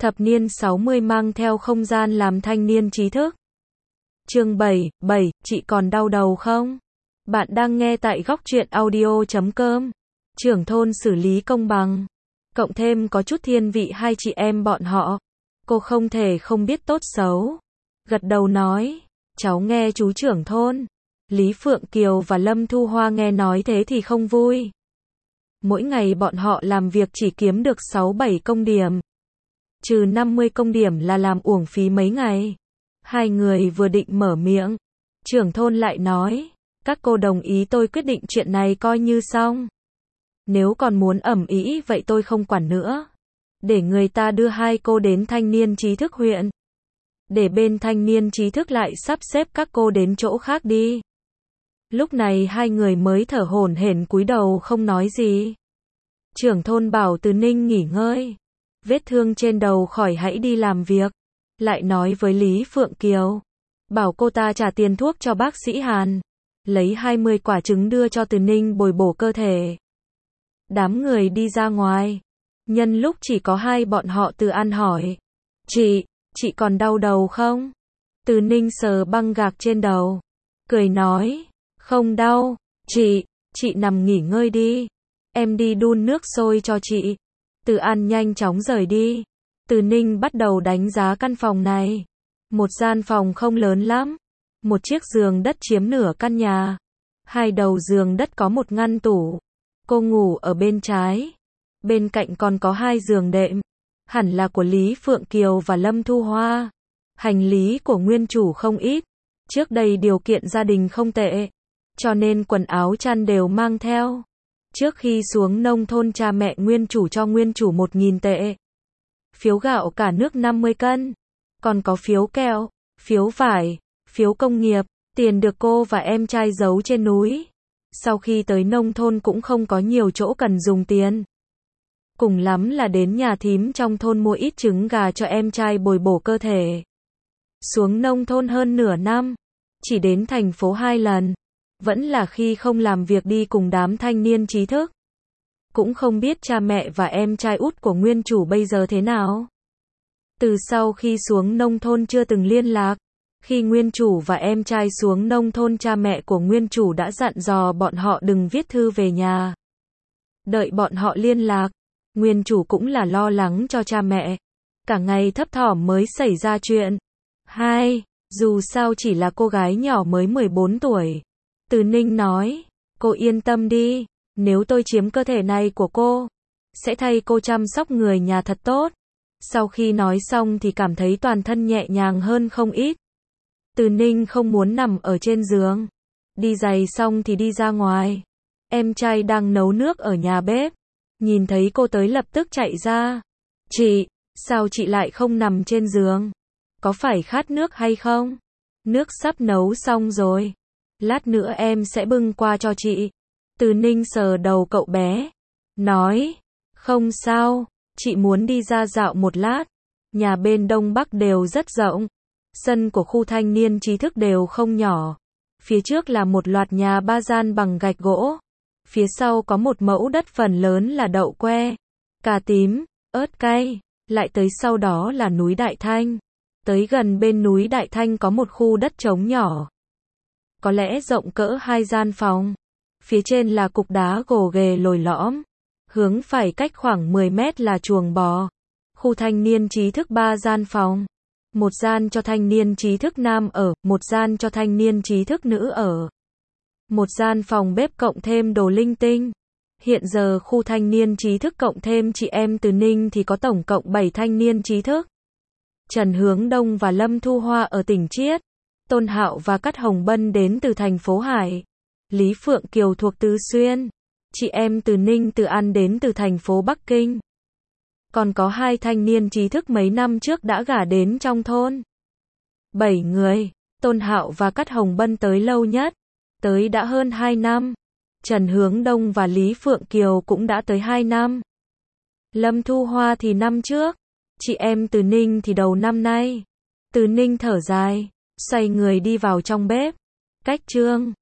Thập niên 60 mang theo không gian làm thanh niên trí thức. Chương 7, chị còn đau đầu không? Bạn đang nghe tại góc truyện audio.com. Trưởng thôn xử lý công bằng. Cộng thêm có chút thiên vị hai chị em bọn họ. Cô không thể không biết tốt xấu. Gật đầu nói, cháu nghe chú trưởng thôn. Lý Phượng Kiều và Lâm Thu Hoa nghe nói thế thì không vui. Mỗi ngày bọn họ làm việc chỉ kiếm được 6-7 công điểm. Trừ 50 công điểm là làm uổng phí mấy ngày. Hai người vừa định mở miệng, trưởng thôn lại nói, các cô đồng ý tôi quyết định chuyện này coi như xong. Nếu còn muốn ầm ĩ vậy tôi không quản nữa. Để người ta đưa hai cô đến thanh niên trí thức huyện. Để bên thanh niên trí thức lại sắp xếp các cô đến chỗ khác đi. Lúc này hai người mới thở hổn hển cúi đầu không nói gì. Trưởng thôn bảo Từ Ninh nghỉ ngơi. Vết thương trên đầu khỏi hãy đi làm việc. Lại nói với Lý Phượng Kiều. Bảo cô ta trả tiền thuốc cho bác sĩ Hàn. Lấy 20 quả trứng đưa cho Từ Ninh bồi bổ cơ thể. Đám người đi ra ngoài. Nhân lúc chỉ có hai bọn họ Từ An hỏi. Chị còn đau đầu không? Từ Ninh sờ băng gạc trên đầu. Cười nói. Không đau. Chị nằm nghỉ ngơi đi. Em đi đun nước sôi cho chị. Từ An nhanh chóng rời đi. Từ Ninh bắt đầu đánh giá căn phòng này. Một gian phòng không lớn lắm. Một chiếc giường đất chiếm nửa căn nhà. Hai đầu giường đất có một ngăn tủ. Cô ngủ ở bên trái. Bên cạnh còn có hai giường đệm. Hẳn là của Lý Phượng Kiều và Lâm Thu Hoa. Hành lý của nguyên chủ không ít. Trước đây điều kiện gia đình không tệ. Cho nên quần áo chăn đều mang theo. Trước khi xuống nông thôn cha mẹ nguyên chủ cho nguyên chủ 1.000 tệ. Phiếu gạo cả nước 50 cân. Còn có phiếu kẹo, phiếu vải, phiếu công nghiệp. Tiền được cô và em trai giấu trên núi. Sau khi tới nông thôn cũng không có nhiều chỗ cần dùng tiền. Cùng lắm là đến nhà thím trong thôn mua ít trứng gà cho em trai bồi bổ cơ thể. Xuống nông thôn hơn nửa năm. Chỉ đến thành phố 2 lần. Vẫn là khi không làm việc đi cùng đám thanh niên trí thức. Cũng không biết cha mẹ và em trai út của nguyên chủ bây giờ thế nào. Từ sau khi xuống nông thôn chưa từng liên lạc. Khi nguyên chủ và em trai xuống nông thôn cha mẹ của nguyên chủ đã dặn dò bọn họ đừng viết thư về nhà. Đợi bọn họ liên lạc. Nguyên chủ cũng là lo lắng cho cha mẹ. Cả ngày thấp thỏm mới xảy ra chuyện. Dù sao chỉ là cô gái nhỏ mới 14 tuổi. Từ Ninh nói, cô yên tâm đi, nếu tôi chiếm cơ thể này của cô, sẽ thay cô chăm sóc người nhà thật tốt. Sau khi nói xong thì cảm thấy toàn thân nhẹ nhàng hơn không ít. Từ Ninh không muốn nằm ở trên giường. Đi giày xong thì đi ra ngoài. Em trai đang nấu nước ở nhà bếp. Nhìn thấy cô tới lập tức chạy ra. Sao chị lại không nằm trên giường? Có phải khát nước hay không? Nước sắp nấu xong rồi. Lát nữa em sẽ bưng qua cho chị. Từ Ninh sờ đầu cậu bé. Nói. Không sao. Chị muốn đi ra dạo một lát. Nhà bên Đông Bắc đều rất rộng. Sân của khu thanh niên trí thức đều không nhỏ. Phía trước là một loạt nhà 3 gian bằng gạch gỗ. Phía sau có một mẫu đất phần lớn là đậu que, cà tím, ớt cay. Lại tới sau đó là núi Đại Thanh. Tới gần bên núi Đại Thanh có một khu đất trống nhỏ. Có lẽ rộng cỡ 2 gian phòng. Phía trên là cục đá gồ ghề lồi lõm. Hướng phải cách khoảng 10 mét là chuồng bò. Khu thanh niên trí thức 3 gian phòng. Một gian cho thanh niên trí thức nam ở, một gian cho thanh niên trí thức nữ ở. Một gian phòng bếp cộng thêm đồ linh tinh. Hiện giờ khu thanh niên trí thức cộng thêm chị em Từ Ninh thì có tổng cộng 7 thanh niên trí thức. Trần Hướng Đông và Lâm Thu Hoa ở tỉnh Chiết. Tôn Hạo và Cát Hồng Bân đến từ thành phố Hải. Lý Phượng Kiều thuộc Tứ Xuyên. Chị em Từ Ninh Từ An đến từ thành phố Bắc Kinh. Còn có 2 thanh niên trí thức mấy năm trước đã gả đến trong thôn. 7 người. Tôn Hạo và Cát Hồng Bân tới lâu nhất. Tới đã hơn 2 năm. Trần Hướng Đông và Lý Phượng Kiều cũng đã tới 2 năm. Lâm Thu Hoa thì năm trước. Chị em Từ Ninh thì đầu năm nay. Từ Ninh thở dài. Xoay người đi vào trong bếp. Cách Trương.